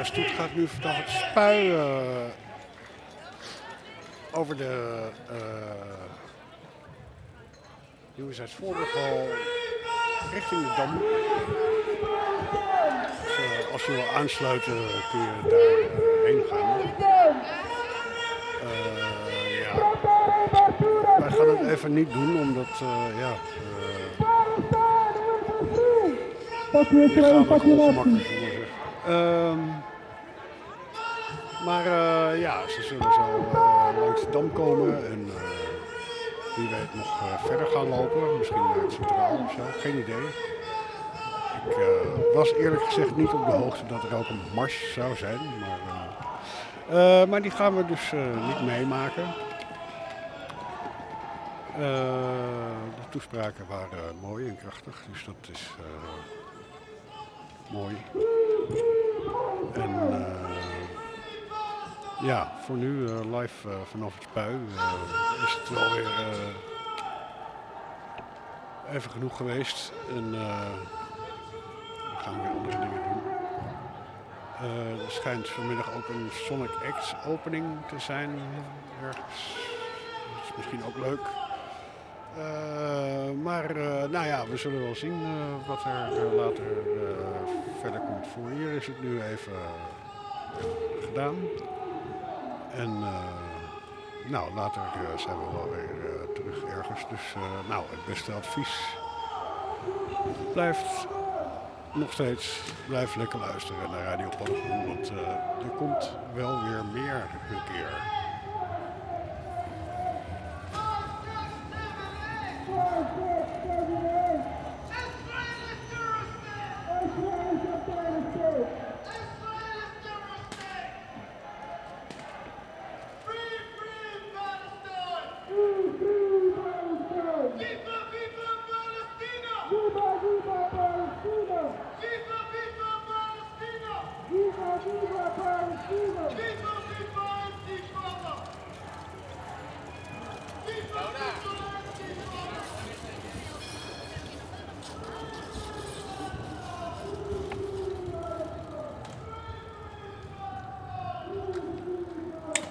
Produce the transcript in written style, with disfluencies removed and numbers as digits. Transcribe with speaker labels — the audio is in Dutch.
Speaker 1: Stoet gaat nu vanaf het Spui over de Nieuwezijdsvoorburghal richting de Dam. Dus, als je wil aansluiten kun je daarheen gaan. Wij gaan het even niet doen, omdat lichamelijk ongemakkelijk, zullen we zeggen. Maar ze zullen zo langs de Dam komen en wie weet nog verder gaan lopen. Misschien naar het Centraal of zo, geen idee. Ik was eerlijk gezegd niet op de hoogte dat er ook een mars zou zijn. Maar die gaan we dus niet meemaken. De toespraken waren mooi en krachtig, dus dat is mooi. En voor nu live vanaf het Spui is het wel weer even genoeg geweest. En we gaan weer andere dingen doen. Er schijnt vanmiddag ook een Sonic Acts opening te zijn ergens. Dat is misschien ook leuk. We zullen wel zien wat er later verder komt. Voor hier is het nu even gedaan. En later zijn we wel weer terug ergens. Dus het beste advies blijft nog steeds, blijf lekker luisteren naar Radio Paddenstoel. Want er komt wel weer meer een keer.